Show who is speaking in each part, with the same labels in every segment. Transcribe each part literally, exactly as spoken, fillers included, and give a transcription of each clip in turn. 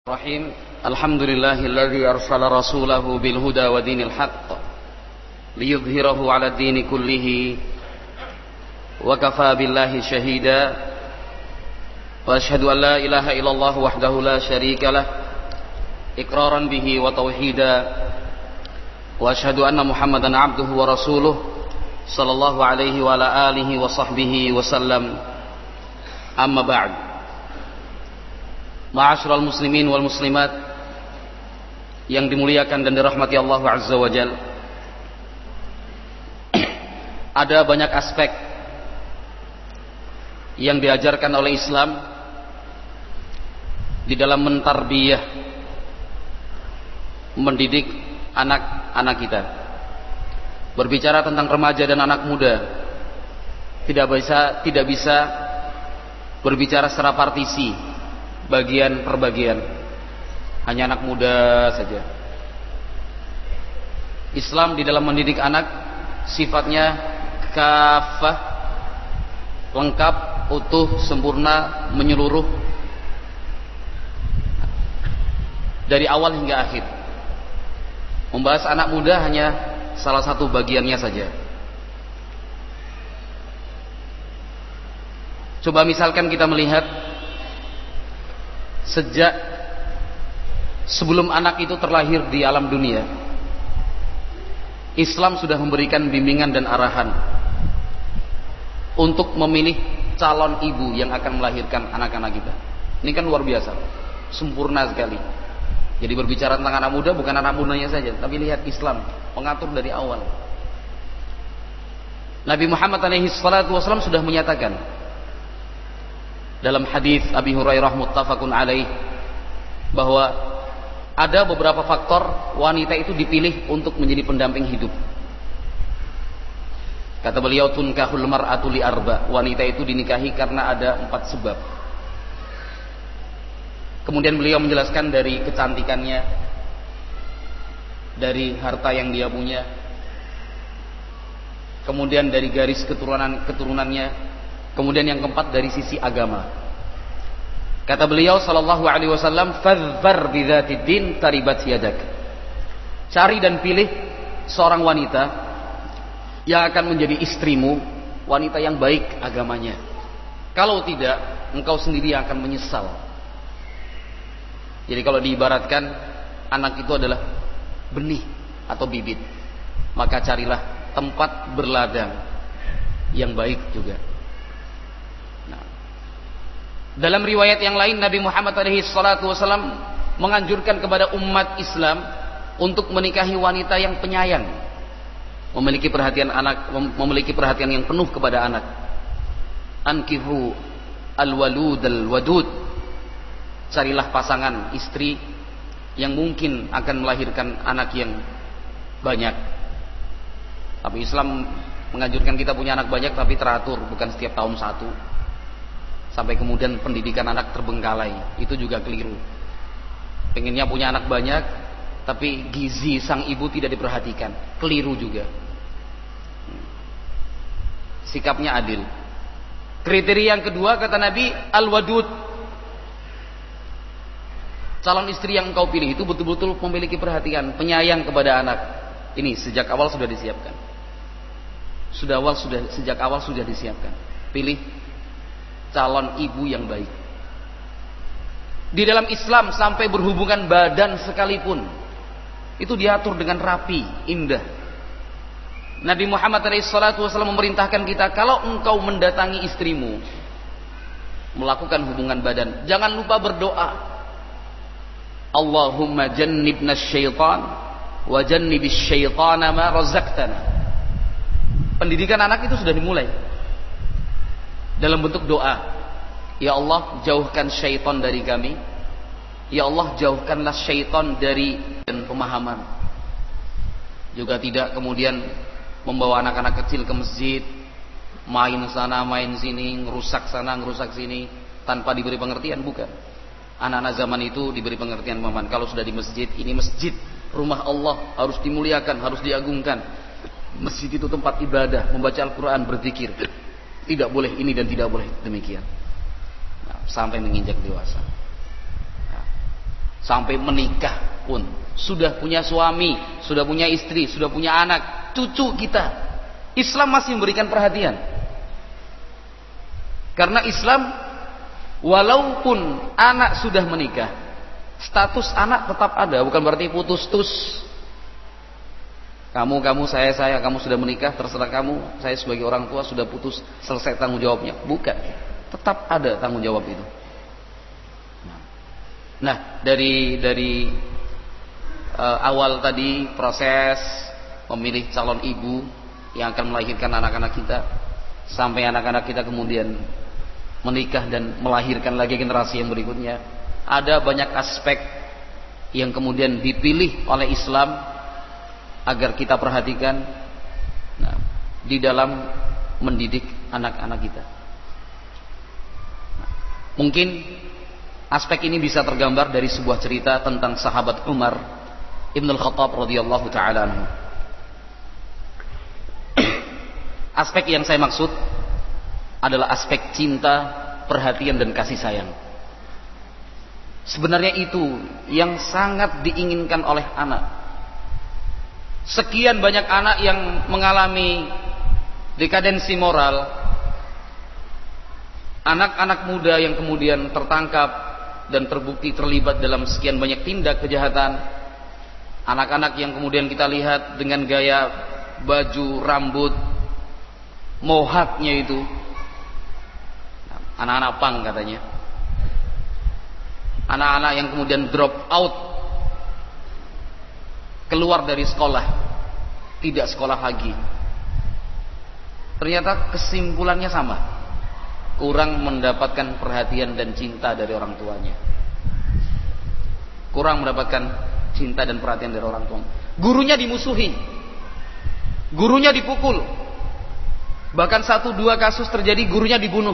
Speaker 1: Rahim. Alhamdulillahilladzi arsala rasulahu bil huda wa dinil haqq liyudhhirahu 'ala dini kullihi wa kafaa billahi shahida wa asyhadu an la ilaha illallah wahdahu la syarikalah iqraran bihi wa tauhida wa asyhadu anna muhammadan 'abduhu wa rasuluh sallallahu alaihi wa ala alihi wa sahbihi wa sallam. Amma ba'd. Ma'asyiral muslimin wal muslimat yang dimuliakan dan dirahmati Allah Azza wa Jalla. Ada banyak aspek yang diajarkan oleh Islam di dalam mentarbiyah, mendidik anak-anak kita. Berbicara tentang remaja dan anak muda, tidak bisa tidak bisa berbicara secara partisi, bagian per bagian, hanya anak muda saja. Islam di dalam mendidik anak sifatnya kafah, lengkap, utuh, sempurna, menyeluruh dari awal hingga akhir. Membahas anak muda hanya salah satu bagiannya saja. Coba misalkan kita melihat sejak sebelum anak itu terlahir di alam dunia, Islam sudah memberikan bimbingan dan arahan untuk memilih calon ibu yang akan melahirkan anak-anak kita. Ini kan luar biasa, sempurna sekali. Jadi berbicara tentang anak muda, bukan anak mudanya saja, tapi lihat Islam mengatur dari awal. Nabi Muhammad alaihi salatu wasallam sudah menyatakan dalam hadis Abi Hurairah muttafaqun alaih bahwa ada beberapa faktor wanita itu dipilih untuk menjadi pendamping hidup. Kata beliau, tunkahul mar'atu li arba, wanita itu dinikahi karena ada empat sebab. Kemudian beliau menjelaskan dari kecantikannya, dari harta yang dia punya, kemudian dari garis keturunan keturunannya, kemudian yang keempat dari sisi agama. Kata beliau sallallahu alaihi wasallam, fadhfar bidzatid din taribat yadak. Cari dan pilih seorang wanita yang akan menjadi istrimu, wanita yang baik agamanya. Kalau tidak, engkau sendiri yang akan menyesal. Jadi kalau diibaratkan anak itu adalah benih atau bibit, maka carilah tempat berladang yang baik juga. Dalam riwayat yang lain, Nabi Muhammad alaihi salatu wasallam menganjurkan kepada umat Islam untuk menikahi wanita yang penyayang, memiliki perhatian anak, memiliki perhatian yang penuh kepada anak. Ankihu al-walud al-wadud. Carilah pasangan istri yang mungkin akan melahirkan anak yang banyak. Tapi Islam menganjurkan kita punya anak banyak, tapi teratur, bukan setiap tahun satu. Sampai kemudian pendidikan anak terbengkalai, itu juga keliru. Pengennya punya anak banyak, tapi gizi sang ibu tidak diperhatikan, keliru juga. Sikapnya adil. Kriteria yang kedua kata Nabi, al-wadud. Calon istri yang engkau pilih itu betul-betul memiliki perhatian, penyayang kepada anak. Ini sejak awal sudah disiapkan. Sudah awal sudah sejak awal sudah disiapkan. Pilih calon ibu yang baik. Di dalam Islam sampai berhubungan badan sekalipun itu diatur dengan rapi, indah. Nabi Muhammad alaihi salatu wasallam memerintahkan kita, kalau engkau mendatangi istrimu melakukan hubungan badan, jangan lupa berdoa, Allahumma jannibna syaitan wa jannibis syaitana ma razaqtana. Pendidikan anak itu sudah dimulai dalam bentuk doa. Ya Allah, jauhkan syaitan dari kami. Ya Allah, jauhkanlah syaitan dari dan pemahaman. Juga tidak kemudian membawa anak-anak kecil ke masjid, main sana, main sini, ngerusak sana, ngerusak sini, tanpa diberi pengertian, bukan. Anak-anak zaman itu diberi pengertian pemahaman. Kalau sudah di masjid, ini masjid, rumah Allah, harus dimuliakan, harus diagungkan. Masjid itu tempat ibadah, membaca Al-Quran, berzikir. Tidak boleh ini dan tidak boleh demikian. Nah, sampai menginjak dewasa. Nah, sampai menikah pun, sudah punya suami, sudah punya istri, sudah punya anak, cucu kita, Islam masih memberikan perhatian. Karena Islam, walaupun anak sudah menikah, status anak tetap ada, bukan berarti putus-tus. Kamu, kamu, saya, saya, kamu sudah menikah, terserah kamu. Saya sebagai orang tua sudah putus, selesai tanggung jawabnya. Bukan, tetap ada tanggung jawab itu. Nah, dari dari uh, awal tadi proses memilih calon ibu yang akan melahirkan anak-anak kita, sampai anak-anak kita kemudian menikah dan melahirkan lagi generasi yang berikutnya, ada banyak aspek yang kemudian dipilih oleh Islam agar kita perhatikan, nah, di dalam mendidik anak-anak kita. Nah, mungkin aspek ini bisa tergambar dari sebuah cerita tentang sahabat Umar Ibn Al-Khattab radhiyallahu taala anhu. Aspek yang saya maksud adalah aspek cinta, perhatian dan kasih sayang. Sebenarnya itu yang sangat diinginkan oleh anak. Sekian banyak anak yang mengalami dekadensi moral, anak-anak muda yang kemudian tertangkap dan terbukti terlibat dalam sekian banyak tindak kejahatan, anak-anak yang kemudian kita lihat dengan gaya baju, rambut, mohaknya itu, anak-anak pang katanya, anak-anak yang kemudian drop out, keluar dari sekolah, tidak sekolah lagi. Ternyata kesimpulannya sama, kurang mendapatkan perhatian dan cinta dari orang tuanya, kurang mendapatkan cinta dan perhatian dari orang tuanya. Gurunya dimusuhi, gurunya dipukul, bahkan satu dua kasus terjadi gurunya dibunuh.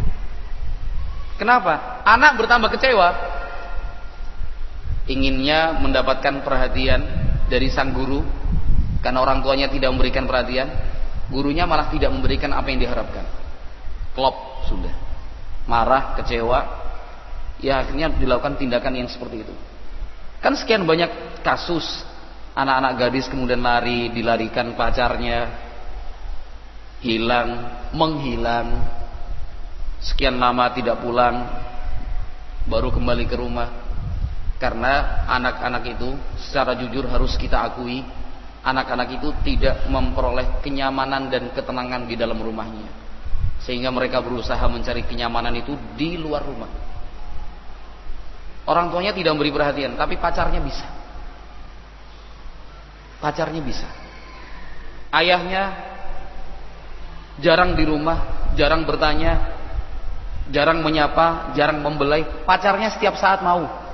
Speaker 1: Kenapa? Anak bertambah kecewa, inginnya mendapatkan perhatian dari sang guru, karena orang tuanya tidak memberikan perhatian, gurunya malah tidak memberikan apa yang diharapkan. Klop sudah, marah, kecewa, ya akhirnya dilakukan tindakan yang seperti itu. Kan sekian banyak kasus anak-anak gadis kemudian lari, dilarikan pacarnya, hilang, menghilang, sekian lama tidak pulang, baru kembali ke rumah. Karena anak-anak itu, secara jujur harus kita akui, anak-anak itu tidak memperoleh kenyamanan dan ketenangan di dalam rumahnya, sehingga mereka berusaha mencari kenyamanan itu di luar rumah. Orang tuanya tidak memberi perhatian, tapi pacarnya bisa. Pacarnya bisa. Ayahnya jarang di rumah, jarang bertanya, jarang menyapa, jarang membelai. Pacarnya setiap saat mau.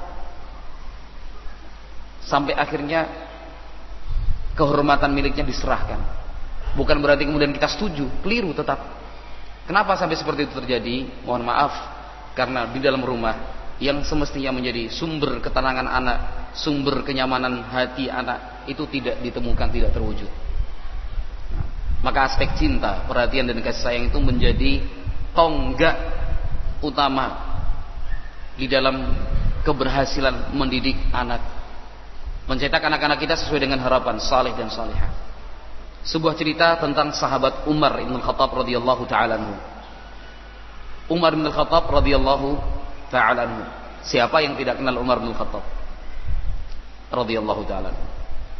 Speaker 1: Sampai akhirnya kehormatan miliknya diserahkan. Bukan berarti kemudian kita setuju, keliru tetap. Kenapa sampai seperti itu terjadi? Mohon maaf, karena di dalam rumah yang semestinya menjadi sumber ketenangan anak, sumber kenyamanan hati anak, itu tidak ditemukan, tidak terwujud. Nah, maka aspek cinta, perhatian dan kasih sayang itu menjadi tonggak utama di dalam keberhasilan mendidik anak, mencetak anak-anak kita sesuai dengan harapan saleh dan salihah. Sebuah cerita tentang sahabat Umar Ibn Al-Khattab radhiyallahu taala anhu. Umar Ibn Al-Khattab radhiyallahu taala anhu. Siapa yang tidak kenal Umar Ibn Al-Khattab radhiyallahu taala anhu?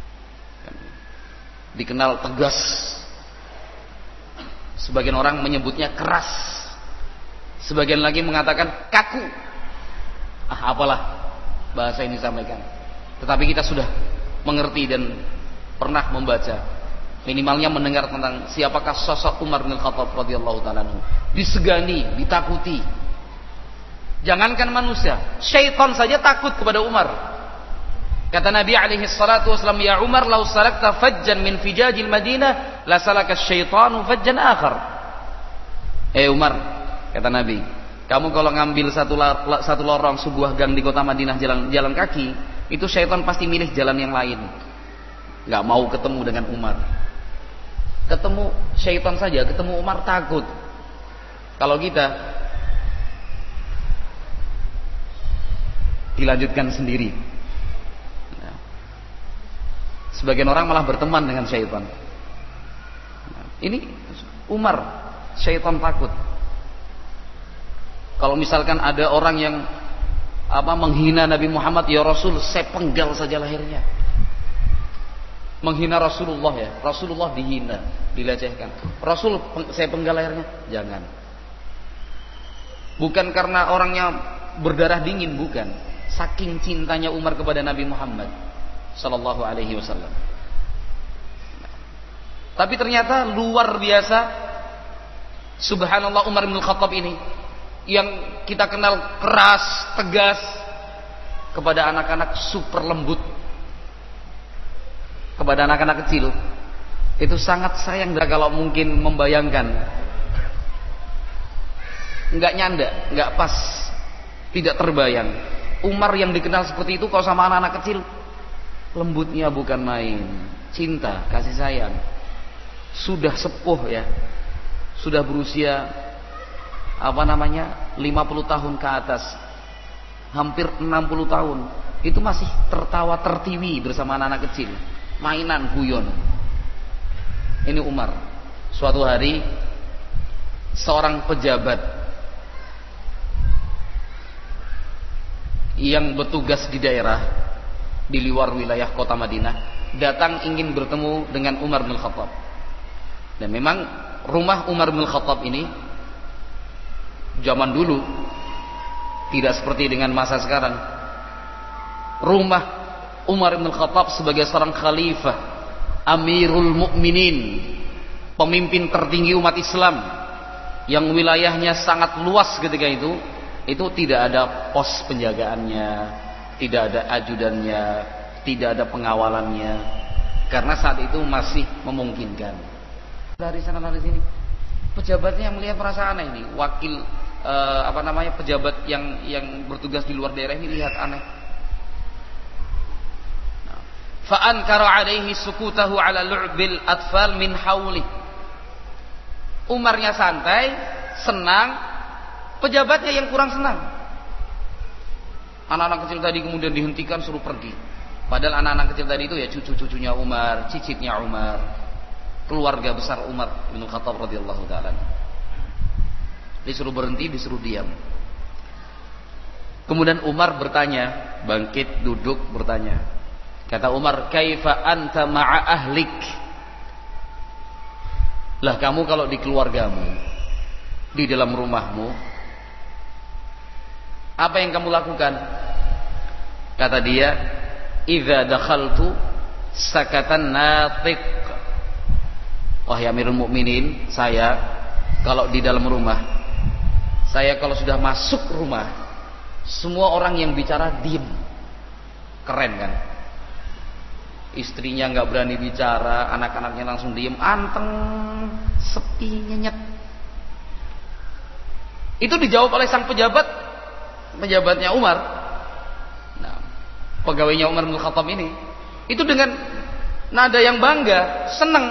Speaker 1: Dikenal tegas. Sebagian orang menyebutnya keras. Sebagian lagi mengatakan kaku. Ah, apalah bahasa ini disampaikan. Tetapi kita sudah mengerti dan pernah membaca, minimalnya mendengar tentang siapakah sosok Umar bin Khattab radhiyallahu taala anhu. Disegani, ditakuti. Jangankan manusia, syaitan saja takut kepada Umar. Kata Nabi alaihi salatu wasallam, "Ya Umar, law salakta fajjan min fijajil Madinah, la salaka syaitanu fajjan akhar." Eh Umar, kata Nabi, kamu kalau ngambil satu satu lorong sebuah gang di kota Madinah jalan jalan kaki, itu syaitan pasti milih jalan yang lain. Gak mau ketemu dengan Umar. Ketemu syaitan saja, ketemu Umar takut. Kalau kita dilanjutkan sendiri. Nah, sebagian orang malah berteman dengan syaitan. Nah, ini Umar, syaitan takut. Kalau misalkan ada orang yang apa menghina Nabi Muhammad, ya Rasul, saya penggal saja lehernya. Menghina Rasulullah ya, Rasulullah dihina, dilecehkan. Rasul, saya penggal lehernya, jangan. Bukan karena orangnya berdarah dingin, bukan. Saking cintanya Umar kepada Nabi Muhammad sallallahu alaihi wasallam. Tapi ternyata luar biasa, subhanallah, Umar bin Khattab ini yang kita kenal keras, tegas, kepada anak-anak super lembut, kepada anak-anak kecil itu sangat sayang. Dan kalau mungkin membayangkan, nggak nyanda, nggak pas, tidak terbayang. Umar yang dikenal seperti itu kalau sama anak-anak kecil, lembutnya bukan main, cinta, kasih sayang. Sudah sepuh ya, sudah berusia apa namanya lima puluh tahun ke atas, hampir enam puluh tahun, itu masih tertawa tertiwi bersama anak-anak kecil, mainan guyon. Ini Umar. Suatu hari seorang pejabat yang bertugas di daerah di luar wilayah kota Madinah datang ingin bertemu dengan Umar bin Khattab. Dan memang rumah Umar bin Khattab ini zaman dulu tidak seperti dengan masa sekarang. Rumah Umar bin Khattab sebagai seorang khalifah, Amirul Mukminin, pemimpin tertinggi umat Islam yang wilayahnya sangat luas ketika itu, itu tidak ada pos penjagaannya, tidak ada ajudannya, tidak ada pengawalannya, karena saat itu masih memungkinkan. Dari sana dari sini, pejabatnya yang melihat merasa aneh ini, wakil eh, apa namanya pejabat yang yang bertugas di luar daerah ini lihat aneh. Fa ankara alaihi sukutahu ala lu'bil atfal min hauli. Umarnya santai, senang, pejabatnya yang kurang senang. Anak-anak kecil tadi kemudian dihentikan, suruh pergi. Padahal anak-anak kecil tadi itu ya cucu-cucunya Umar, cicitnya Umar, keluarga besar Umar bin Khattab radhiyallahu taala. Disuruh berhenti, disuruh diam. Kemudian Umar bertanya, bangkit duduk bertanya. Kata Umar, "Kaifa anta ma'a ahlik?" Lah kamu kalau di keluargamu, di dalam rumahmu, apa yang kamu lakukan? Kata dia, "Idza dakhaltu sakatan natiq." Wahai Amirul Mukminin, saya kalau di dalam rumah, saya kalau sudah masuk rumah, semua orang yang bicara diem. Keren kan? Istrinya nggak berani bicara, anak-anaknya langsung diem, anteng, sepi, nyenyet. Itu dijawab oleh sang pejabat, pejabatnya Umar. Nah, pegawainya Umar bin Khattab ini, itu dengan nada yang bangga, senang.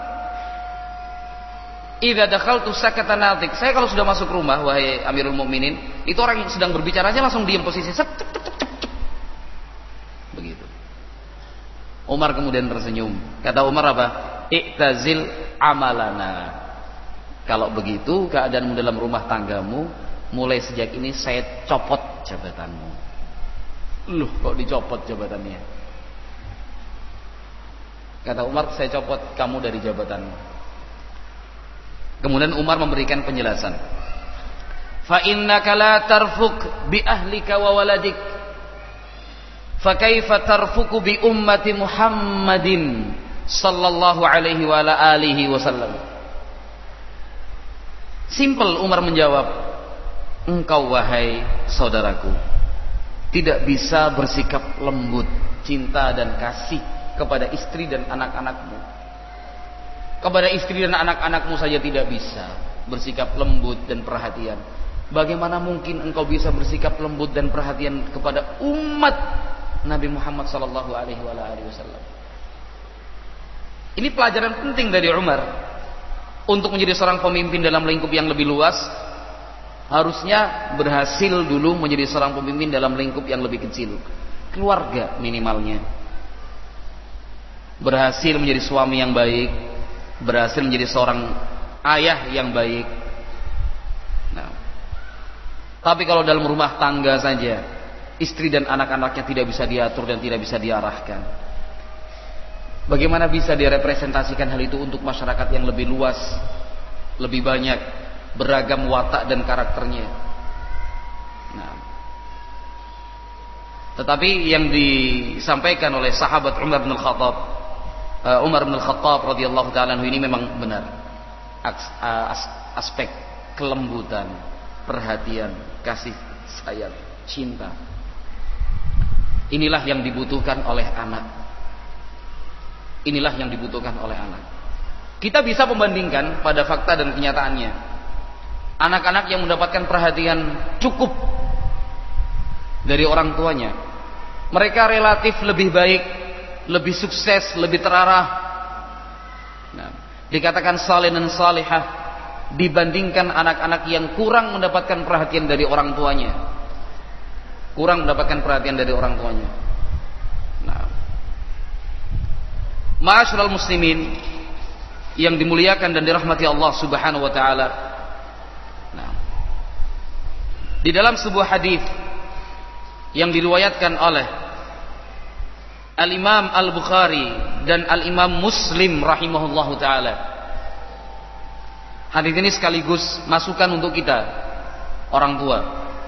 Speaker 1: Idza dakhaltu sakatan natik. Saya kalau sudah masuk rumah, wahai Amirul Mukminin, itu orang yang sedang berbicara aja langsung diam posisi. Cep, cep, cep, cep, cep. Begitu. Umar kemudian tersenyum. Kata Umar apa? I'tazil amalana. Kalau begitu keadaanmu dalam rumah tanggamu, mulai sejak ini saya copot jabatanmu. Loh, kok dicopot jabatannya? Kata Umar, saya copot kamu dari jabatanmu. Kemudian Umar memberikan penjelasan. Fa innaka la tarfuk bi ahlika wa waladik. Fa kaifa tarfuku bi ummati Muhammadin sallallahu alaihi wa ala alihi wasallam. Simple Umar menjawab, engkau wahai saudaraku tidak bisa bersikap lembut, cinta dan kasih kepada istri dan anak-anakmu. Kepada istri dan anak-anakmu saja tidak bisa bersikap lembut dan perhatian. Bagaimana mungkin engkau bisa bersikap lembut dan perhatian kepada umat Nabi Muhammad sallallahu alaihi wasallam? Ini pelajaran penting dari Umar untuk menjadi seorang pemimpin dalam lingkup yang lebih luas. harusnya berhasil dulu menjadi seorang pemimpin dalam lingkup yang lebih kecil, keluarga minimalnya. Berhasil menjadi suami yang baik, berhasil menjadi seorang ayah yang baik. Nah, tapi kalau dalam rumah tangga saja, istri dan anak-anaknya tidak bisa diatur dan tidak bisa diarahkan, bagaimana bisa direpresentasikan hal itu untuk masyarakat yang lebih luas, lebih banyak, beragam watak dan karakternya? Nah, tetapi yang disampaikan oleh sahabat Umar bin Khattab, uh, Umar bin Khattab radhiyallahu taala ini memang benar. As, as, aspek kelembutan, perhatian, kasih sayang, cinta, inilah yang dibutuhkan oleh anak. Inilah yang dibutuhkan oleh anak. Kita bisa membandingkan pada fakta dan kenyataannya. Anak-anak yang mendapatkan perhatian cukup dari orang tuanya, mereka relatif lebih baik, lebih sukses, lebih terarah. Nah, dikatakan saleh dan salihah dibandingkan anak-anak yang kurang mendapatkan perhatian dari orang tuanya. Kurang mendapatkan perhatian dari orang tuanya. Nah, ma'asyiral muslimin yang dimuliakan dan dirahmati Allah Subhanahu wa taala. Nah, di dalam sebuah hadis yang diriwayatkan oleh Al-Imam Al-Bukhari dan Al-Imam Muslim rahimahullahu taala, hadis ini sekaligus masukan untuk kita orang tua.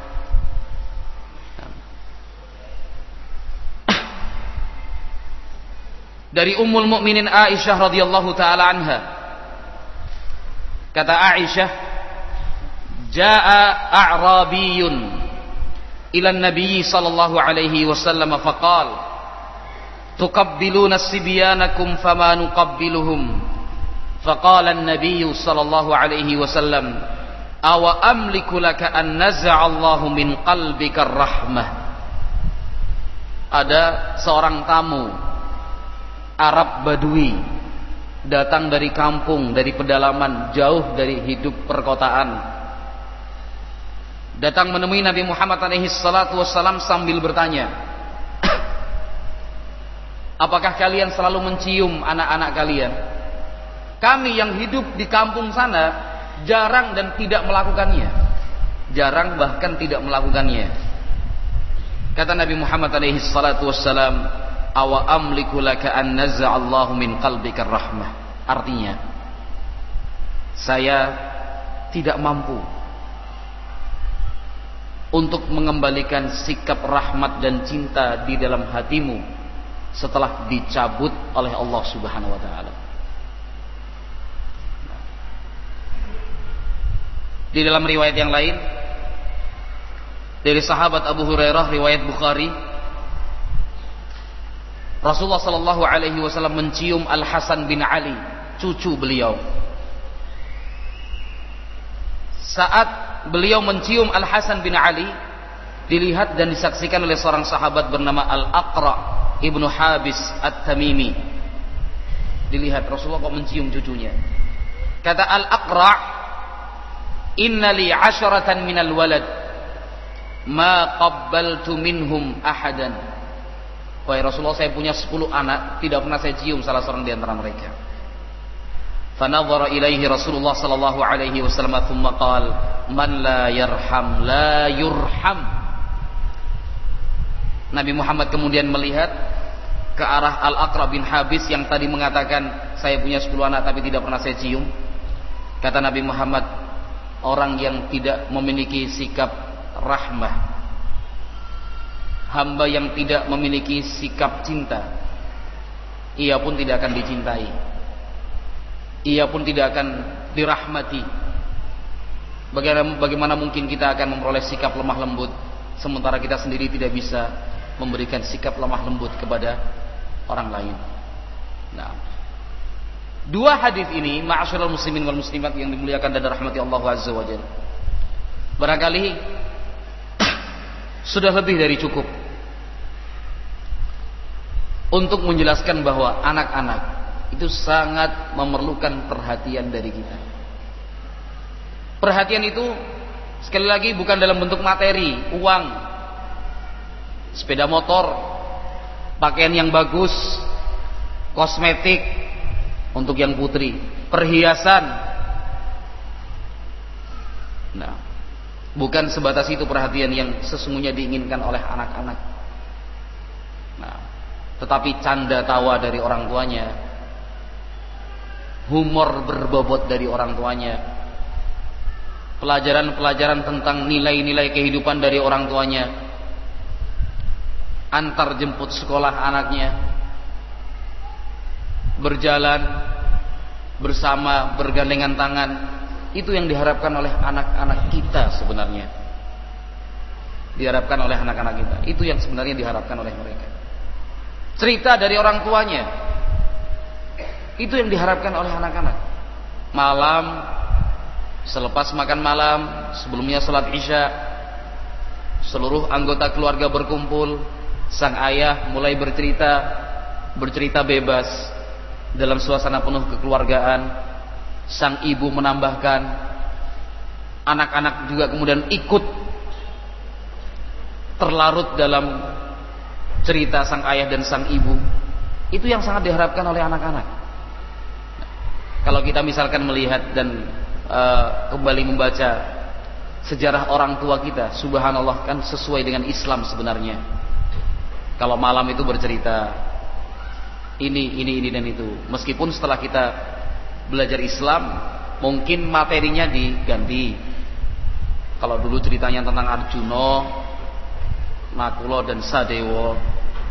Speaker 1: Dari Ummul Mukminin Aisyah radhiyallahu taala anha, kata Aisyah, jaa a'rabiyun ila an-nabiy sallallahu alaihi wasallam faqala tuqabbiluna sibyanakum fama nuqabbiluhum faqala an-nabiy sallallahu alaihi wasallam awa amliku laka an naz'a Allahu min qalbika ar-rahmah. Ada seorang tamu Arab Badui datang dari kampung, dari pedalaman, jauh dari hidup perkotaan, datang menemui Nabi Muhammad alaihi salatu wassalam sambil bertanya, apakah kalian selalu mencium anak-anak kalian? Kami yang hidup di kampung sana jarang dan tidak melakukannya, jarang bahkan tidak melakukannya. Kata Nabi Muhammad alaihi salatu wassalam, awa amliku laka an naz'allahu min qalbika rahmah. Artinya, saya tidak mampu untuk mengembalikan sikap rahmat dan cinta di dalam hatimu setelah dicabut oleh Allah Subhanahu wa taala. Di dalam riwayat yang lain dari sahabat Abu Hurairah, riwayat Bukhari, Rasulullah sallallahu alaihi wasallam mencium Al Hasan bin Ali, cucu beliau. Saat beliau mencium Al Hasan bin Ali, dilihat dan disaksikan oleh seorang sahabat bernama Al Aqra ibnu Habis At-Tamimi. Dilihat Rasulullah kok mencium cucunya. Kata Al Aqra, inna li asharatan minal walad ma qabbaltu minhum ahadan. Wahai Rasulullah, saya punya sepuluh anak, tidak pernah saya cium salah seorang di antara mereka. Fanadhara ilaihi Rasulullah sallallahu alaihi wasallam thumma qala man la yarham la yurham. Nabi Muhammad kemudian melihat ke arah Al-Aqra bin Habis yang tadi mengatakan saya punya sepuluh anak tapi tidak pernah saya cium. Kata Nabi Muhammad, orang yang tidak memiliki sikap rahmah, hamba yang tidak memiliki sikap cinta, ia pun tidak akan dicintai, ia pun tidak akan dirahmati. Bagaimana, bagaimana mungkin kita akan memperoleh sikap lemah lembut sementara kita sendiri tidak bisa memberikan sikap lemah lembut kepada orang lain. Nah, dua hadis ini, ma'asyiral muslimin wal muslimat yang dimuliakan dan dirahmati Allah Azza wa Jalla, barangkali sudah lebih dari cukup untuk menjelaskan bahwa anak-anak itu sangat memerlukan perhatian dari kita. Perhatian itu Sekali lagi, bukan dalam bentuk materi, uang, sepeda motor, pakaian yang bagus, kosmetik untuk yang putri, perhiasan. Nah, bukan sebatas itu perhatian yang sesungguhnya diinginkan oleh anak-anak. Nah, tetapi canda tawa dari orang tuanya, humor berbobot dari orang tuanya, pelajaran-pelajaran tentang nilai-nilai kehidupan dari orang tuanya, antar jemput sekolah anaknya, berjalan bersama bergandengan tangan, itu yang diharapkan oleh anak-anak kita sebenarnya. Diharapkan oleh anak-anak kita, itu yang sebenarnya diharapkan oleh mereka. Cerita dari orang tuanya, itu yang diharapkan oleh anak-anak. Malam, selepas makan malam, sebelumnya sholat isya, seluruh anggota keluarga berkumpul. Sang ayah mulai bercerita, bercerita bebas dalam suasana penuh kekeluargaan. Sang ibu menambahkan, anak-anak juga kemudian ikut terlarut dalam cerita sang ayah dan sang ibu. Itu yang sangat diharapkan oleh anak-anak. Kalau kita misalkan melihat dan uh, kembali membaca sejarah orang tua kita, subhanallah, kan sesuai dengan Islam sebenarnya. Kalau malam itu bercerita ini, ini, ini dan itu. Meskipun setelah kita belajar Islam, mungkin materinya diganti. Kalau dulu ceritanya tentang Arjuna, Nakula dan Sadewa,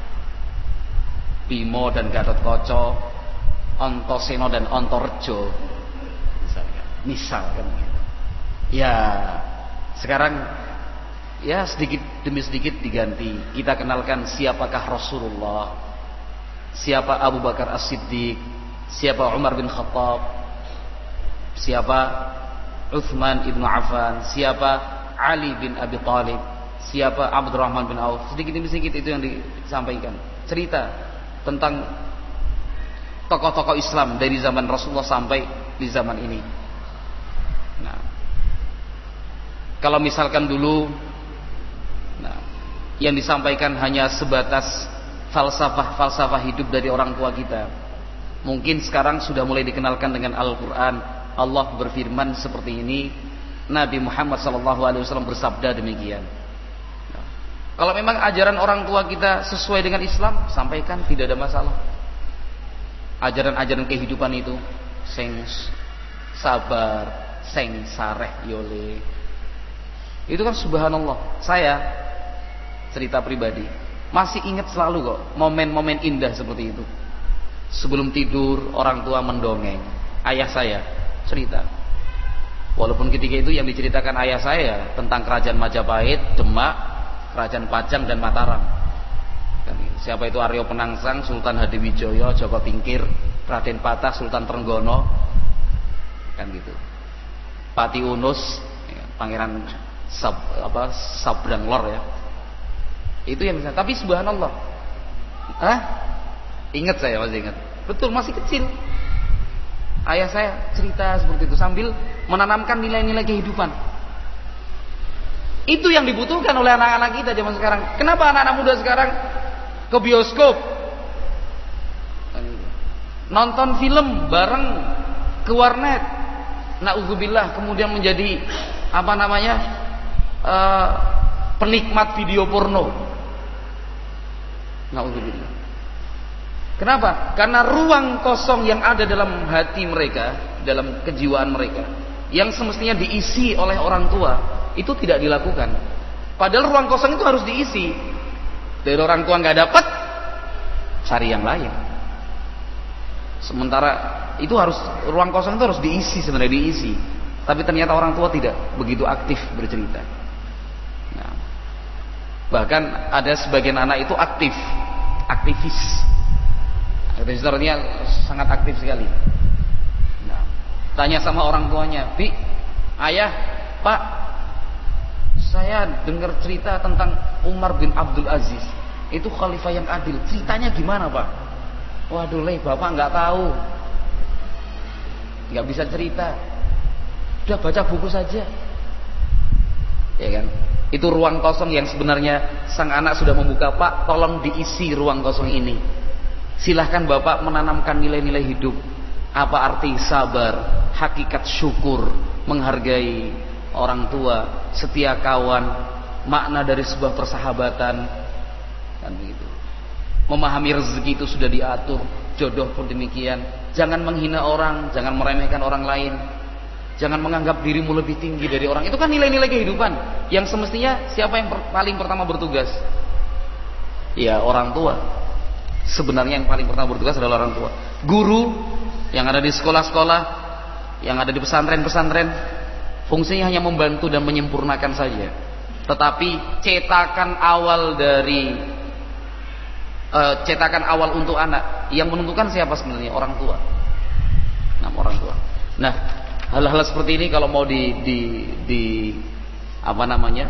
Speaker 1: Bimo dan Gatotkaca, Antasena dan Antareja, misalkan, misalkan. Ya, sekarang ya sedikit demi sedikit diganti. Kita kenalkan siapakah Rasulullah, siapa Abu Bakar As-Siddiq, siapa Umar bin Khattab, siapa Uthman ibn Affan, siapa Ali bin Abi Thalib, siapa Abdurrahman bin Auf. Sedikit demi sedikit itu yang disampaikan. Cerita tentang tokoh-tokoh Islam dari zaman Rasulullah sampai di zaman ini. Nah, kalau misalkan dulu, nah, yang disampaikan hanya sebatas falsafah-falsafah hidup dari orang tua kita, mungkin sekarang sudah mulai dikenalkan dengan Al-Quran. Allah berfirman seperti ini, Nabi Muhammad shallallahu alaihi wasallam bersabda demikian. Nah, kalau memang ajaran orang tua kita sesuai dengan Islam, sampaikan, tidak ada masalah. Ajaran-ajaran kehidupan itu, sing sabar, sing sareh yole, itu kan subhanallah. Saya cerita pribadi, masih ingat selalu kok momen-momen indah seperti itu. Sebelum tidur orang tua mendongeng, ayah saya cerita. Walaupun ketika itu yang diceritakan ayah saya tentang kerajaan Majapahit, Demak, kerajaan Pajang dan Mataram. Siapa itu Aryo Penangsang, Sultan Hadiwijaya, Joko Tingkir, Raden Patah, Sultan Trenggono, kan gitu. Pati Unus, Pangeran Sab, apa, Sabranglor ya. Itu yang bisa. Tapi subhanallah, ah, ingat saya masih ingat. Betul, masih kecil. Ayah saya cerita seperti itu sambil menanamkan nilai-nilai kehidupan. Itu yang dibutuhkan oleh anak-anak kita zaman sekarang. Kenapa anak-anak muda sekarang ke bioskop, nonton film bareng, ke warnet, na'udzubillah, kemudian menjadi apa namanya, uh, penikmat video porno. Na'udzubillah. Kenapa? Karena ruang kosong yang ada dalam hati mereka, dalam kejiwaan mereka, yang semestinya diisi oleh orang tua, itu tidak dilakukan. Padahal ruang kosong itu harus diisi. Dari orang tua nggak dapat, cari yang lain. Sementara itu harus, ruang kosong itu harus diisi, sebenarnya diisi. Tapi ternyata orang tua tidak begitu aktif bercerita. Nah, bahkan ada sebagian anak itu aktif, aktivis. Aktivis artinya sangat aktif sekali. Nah, tanya sama orang tuanya, Bi, ayah, Pak, saya dengar cerita tentang Umar bin Abdul Aziz, itu khalifah yang adil. Ceritanya gimana, Pak? Waduh, leh, Bapak nggak tahu, nggak bisa cerita. Udah baca buku saja. Ya kan? Itu ruang kosong yang sebenarnya sang anak sudah membuka, Pak, tolong diisi ruang kosong ini. Silahkan Bapak menanamkan nilai-nilai hidup. Apa arti sabar, hakikat syukur, menghargai orang tua, setia kawan, makna dari sebuah persahabatan, kan begitu. Memahami rezeki itu sudah diatur, jodoh pun demikian. Jangan menghina orang, jangan meremehkan orang lain. Jangan menganggap dirimu lebih tinggi dari orang. Itu kan nilai-nilai kehidupan yang semestinya siapa yang per, paling pertama bertugas? Ya, orang tua. Sebenarnya yang paling pertama bertugas adalah orang tua. Guru yang ada di sekolah-sekolah, yang ada di pesantren-pesantren, fungsinya hanya membantu dan menyempurnakan saja. Tetapi cetakan awal dari uh, cetakan awal untuk anak yang menentukan siapa sebenarnya? Orang tua. Nah, orang tua. Nah, hal-hal seperti ini kalau mau di, di, di apa namanya,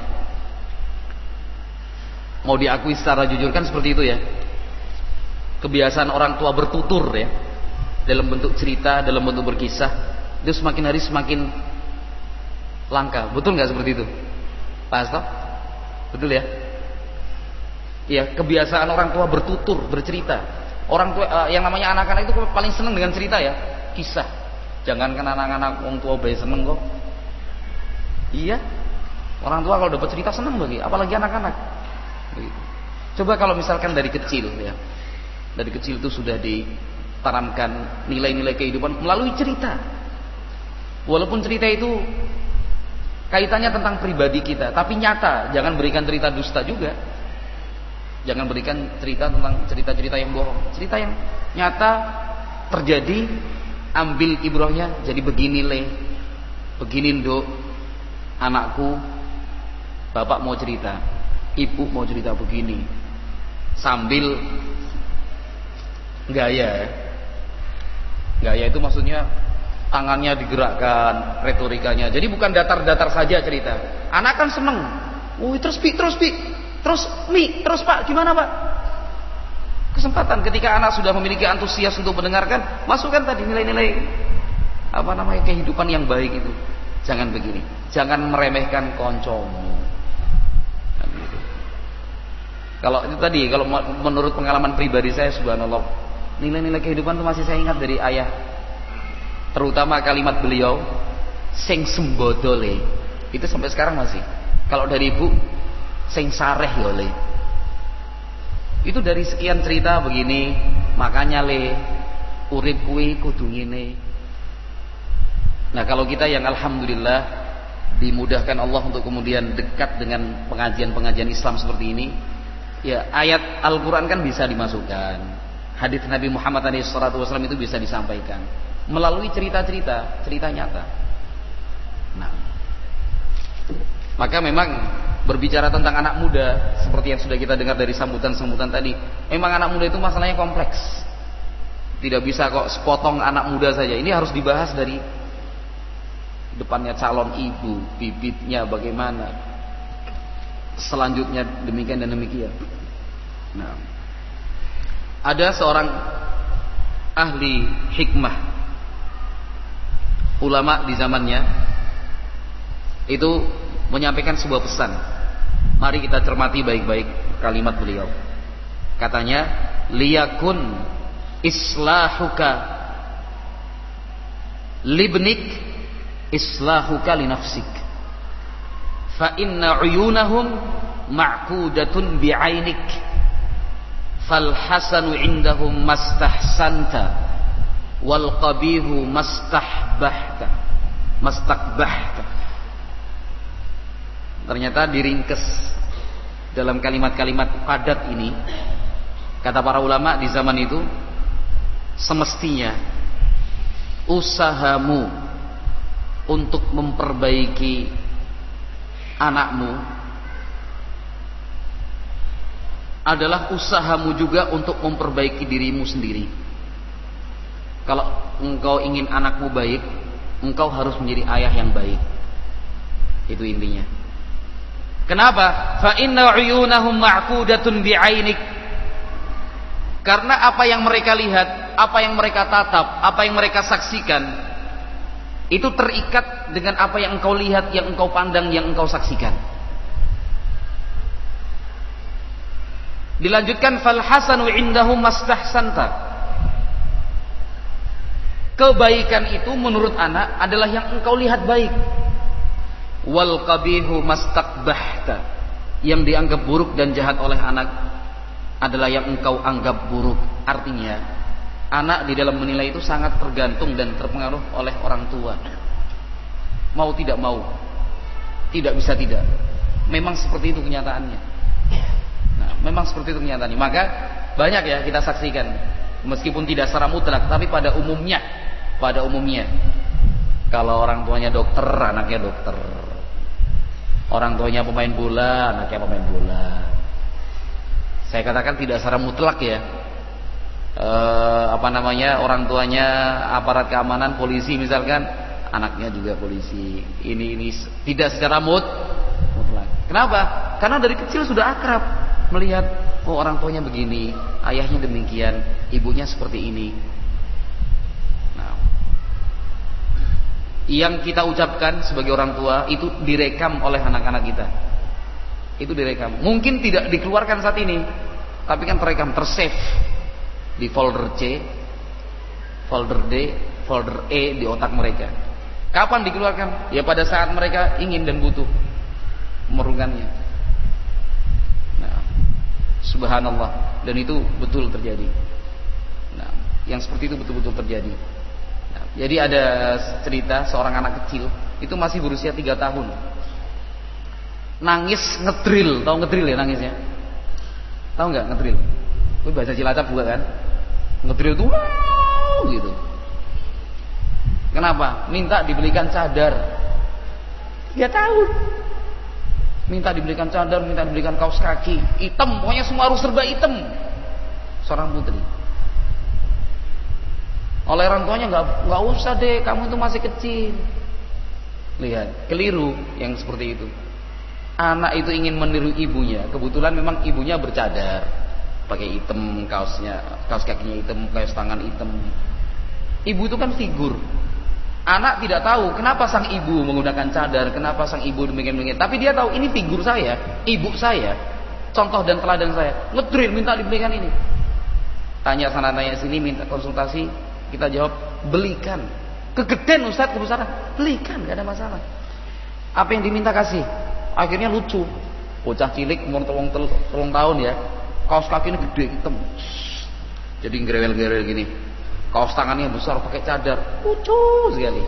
Speaker 1: mau diakui secara jujur kan seperti itu ya. Kebiasaan orang tua bertutur ya, dalam bentuk cerita, dalam bentuk berkisah, itu semakin hari semakin langka. Betul nggak seperti itu, Pak Hasto? Betul ya? Iya, kebiasaan orang tua bertutur, bercerita. Orang tua uh, yang namanya anak-anak itu paling senang dengan cerita ya, kisah. Jangankan anak-anak, orang tua bayi seneng kok. Iya, orang tua kalau dapat cerita seneng bagi, apalagi anak-anak. Begitu. Coba kalau misalkan dari kecil ya, dari kecil itu sudah ditanamkan nilai-nilai kehidupan melalui cerita. Walaupun cerita itu kaitannya tentang pribadi kita, tapi nyata. Jangan berikan cerita dusta juga. Jangan berikan cerita tentang cerita-cerita yang bohong. Cerita yang nyata terjadi. Ambil ibrahnya, jadi begini le, begini nduk, anakku, bapak mau cerita, ibu mau cerita begini, sambil gaya, gaya itu maksudnya tangannya digerakkan, retorikanya. Jadi bukan datar-datar saja cerita. Anak kan seneng, wih terus pi, terus pi, terus mi, terus pak, gimana pak? Kesempatan ketika anak sudah memiliki antusias untuk mendengarkan, masukkan tadi nilai-nilai apa namanya kehidupan yang baik itu. Jangan begini, jangan meremehkan koncomu. Kalau itu tadi, kalau menurut pengalaman pribadi saya, subhanallah, nilai-nilai kehidupan itu masih saya ingat dari ayah. Terutama kalimat beliau, sing sembodole, itu sampai sekarang masih. Kalau dari ibu, sing sareh yole. Itu dari sekian cerita begini, makanya le urip kuwi kudu ngene. Nah, kalau kita yang alhamdulillah dimudahkan Allah untuk kemudian dekat dengan pengajian-pengajian Islam seperti ini, ya ayat Al-Qur'an kan bisa dimasukkan. Hadits Nabi Muhammad shallallahu alaihi wasallam itu bisa disampaikan melalui cerita-cerita, cerita nyata. Nah, maka memang berbicara tentang anak muda, seperti yang sudah kita dengar dari sambutan-sambutan tadi, memang anak muda itu masalahnya kompleks. Tidak bisa kok sepotong anak muda saja. Ini harus dibahas dari depannya calon ibu, bibitnya bagaimana, selanjutnya demikian dan demikian. Nah, ada seorang ahli hikmah, ulama di zamannya itu menyampaikan sebuah pesan. Mari kita cermati baik-baik kalimat beliau. Katanya, liyakun islahuka libnik islahuka linafsik. Fa inna uyunahum ma'kudatun bi'ainik. Fal hasanu indahum mastahsanta wal qabihu mastahbahta. Mastakbahta. Ternyata diringkes dalam kalimat-kalimat padat ini, kata para ulama di zaman itu, semestinya usahamu untuk memperbaiki anakmu adalah usahamu juga untuk memperbaiki dirimu sendiri. Kalau engkau ingin anakmu baik, engkau harus menjadi ayah yang baik. Itu intinya. Kenapa? Fa inna uyunahum ma'qudatun bi'ainik. Karena apa yang mereka lihat, apa yang mereka tatap, apa yang mereka saksikan, itu terikat dengan apa yang engkau lihat, yang engkau pandang, yang engkau saksikan. Dilanjutkan fal hasanu indahu mastahsanta. Kebaikan itu menurut anak adalah yang engkau lihat baik. Wal qabihu mastaqbahta. Yang dianggap buruk dan jahat oleh anak adalah yang engkau anggap buruk. Artinya anak di dalam menilai itu sangat tergantung dan terpengaruh oleh orang tua. Mau tidak mau, tidak bisa tidak. Memang seperti itu kenyataannya. Nah, memang seperti itu kenyataannya. Maka banyak ya kita saksikan, meskipun tidak secara mutlak, tapi pada umumnya, pada umumnya, kalau orang tuanya dokter, anaknya dokter. Orang tuanya pemain bola, anaknya pemain bola. Saya katakan tidak secara mutlak ya. E, apa namanya, orang tuanya aparat keamanan, polisi misalkan, anaknya juga polisi. Ini ini tidak secara mut, mutlak. Kenapa? Karena dari kecil sudah akrab melihat, oh orang tuanya begini, ayahnya demikian, ibunya seperti ini. Nah, yang kita ucapkan sebagai orang tua itu direkam oleh anak-anak kita. Itu direkam. Mungkin tidak dikeluarkan saat ini, tapi kan terekam, tersave di folder C, folder D, folder E di otak mereka. Kapan dikeluarkan? Ya pada saat mereka ingin dan butuh memerlukannya. Nah, subhanallah, dan itu betul terjadi. Nah, yang seperti itu betul-betul terjadi. Nah, jadi ada cerita seorang anak kecil itu masih berusia tiga tahun. Nangis ngedrill, tahu ngedrill ya nangisnya? Tahu nggak ngedrill? Itu bahasa Cilacap juga kan? Ngedrill tuh wow gitu. Kenapa? Minta dibelikan cadar. tiga tahun. Minta dibelikan cadar, minta dibelikan kaos kaki hitam, pokoknya semua harus serba hitam. Seorang putri. Oleh orang tuanya nggak nggak usah deh, kamu itu masih kecil. Lihat, keliru yang seperti itu. Anak itu ingin meniru ibunya. Kebetulan memang ibunya bercadar, pakai hitam kaosnya, kaos kakinya hitam, kaos tangan hitam. Ibu itu kan figur. Anak tidak tahu kenapa sang ibu menggunakan cadar, kenapa sang ibu demikian-demikian. Tapi dia tahu ini figur saya, ibu saya, contoh dan teladan saya. Ngedrill, minta dibelikan ini. Tanya sana tanya sini, minta konsultasi, kita jawab belikan. Kegedean Ustaz, kebesaran, belikan, gak ada masalah. Apa yang diminta kasih. Akhirnya lucu. Bocah cilik umur telung, telung tahun ya, kaos kakinya gede hitam. Jadi ngerewel-ngerewel gini. Kaos tangannya besar pakai cadar. Lucu sekali.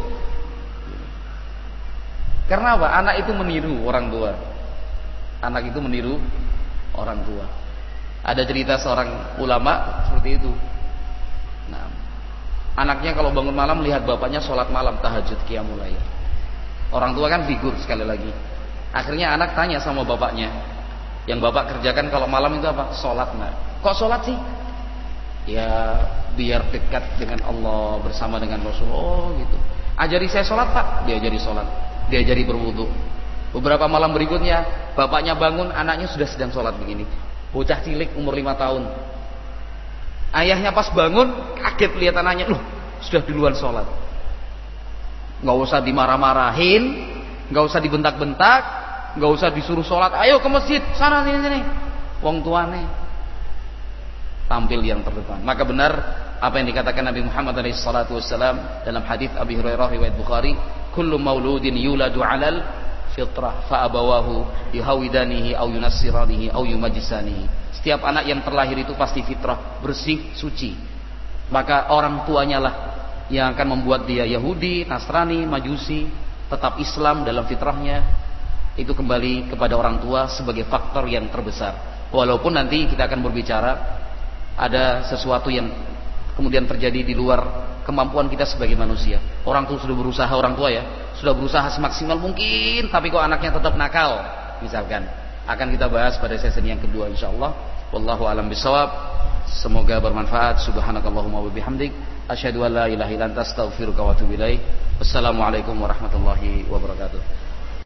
Speaker 1: Karena apa? Anak itu meniru orang tua. Anak itu meniru orang tua. Ada cerita seorang ulama seperti itu. Nah, anaknya kalau bangun malam melihat bapaknya sholat malam tahajud qiyamul lail. Orang tua kan figur sekali lagi. Akhirnya anak tanya sama bapaknya, yang bapak kerjakan kalau malam itu apa? Sholat. Nah, kok sholat sih? Ya biar dekat dengan Allah, bersama dengan Rasul. Oh gitu. Ajari saya sholat pak. Diajari sholat, diajari berwudu. Beberapa malam berikutnya bapaknya bangun, anaknya sudah sedang sholat begini. Bocah cilik umur lima tahun. Ayahnya pas bangun kaget lihat anaknya, loh sudah duluan sholat. Gak usah dimarah-marahin, gak usah dibentak-bentak, gak usah disuruh sholat. Ayo ke masjid, sana sini sini. Wong tuane tampil yang terdepan. Maka benar apa yang dikatakan Nabi Muhammad shallallahu alaihi wasallam dalam hadis Abi Hurairah riwayat Bukhari, kullu mauludin yuladu 'alal fitrah fa abawahu yuhawidanihi aw yunassiranihi aw yumajjisanihi. Setiap anak yang terlahir itu pasti fitrah, bersih, suci. Maka orang tuanya lah yang akan membuat dia Yahudi, Nasrani, Majusi, tetap Islam dalam fitrahnya. Itu kembali kepada orang tua sebagai faktor yang terbesar. Walaupun nanti kita akan berbicara ada sesuatu yang kemudian terjadi di luar kemampuan kita sebagai manusia. Orang tua sudah berusaha, orang tua ya, sudah berusaha semaksimal mungkin, tapi kok anaknya tetap nakal, misalkan. Akan kita bahas pada sesi yang kedua insyaallah. Wallahu a'lam bishawab. Semoga bermanfaat. Subhanakallahumma wa bihamdik, asyhadu an la ilaha illa anta, astaghfiruka wa atubu ilaik. Wassalamualaikum warahmatullahi wabarakatuh.